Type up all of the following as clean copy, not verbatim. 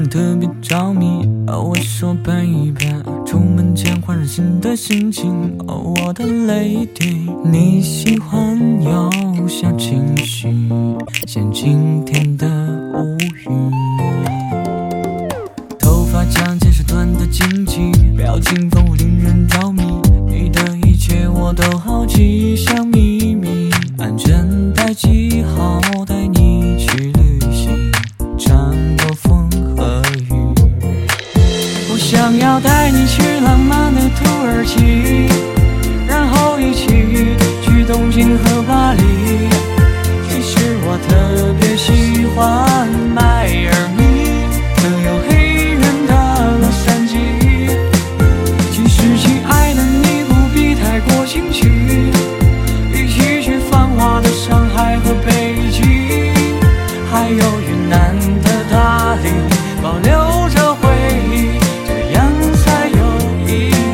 你特别着迷，我说搬一搬，出门前换上新的心情。我的 lady， 你喜欢有小情绪，像今天的无语。头发长见识短的惊奇，表情丰富令人着迷。你的一切我都好奇，像秘密，安全带系好，带你去旅行，穿过风和雨。我想要带你去浪漫的土耳其，然后一起去东京和巴黎。其实我特别喜欢迈阿密，更有黑人的洛杉矶。其实亲爱的你不必太过兴趣，一起去繁华的上海和北京，还有云南的大理，保留着回忆，这样才有意义。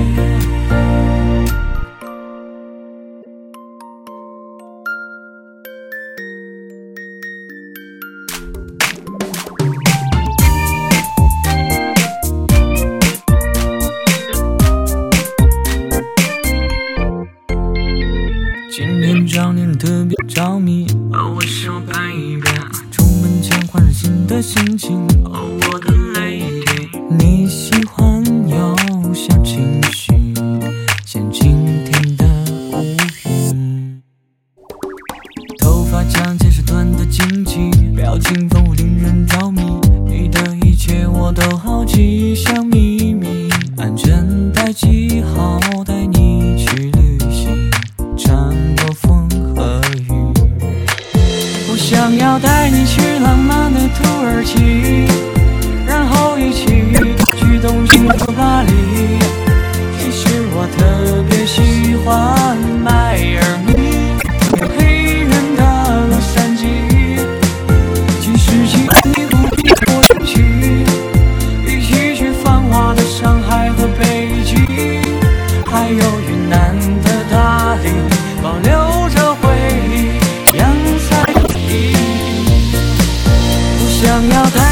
今天找你特别着迷，我说搬一搬，出门前换上新的心情。我的 lady， 你喜欢有小情绪，像今天的无语。头发长见识短的惊奇，表情丰富令人着迷。你的一切我都好奇，像秘密，安全带系好，带你去旅行，穿过风和雨。我想要带你去浪漫的土耳其，然后一起去东京和巴黎。其实我特别喜欢迈阿密，有黑人的洛杉矶。其实亲爱的你不必过兴趣，一起去繁华的上海和北京，还有云南的大理，保留着回忆，样才有意义。我想要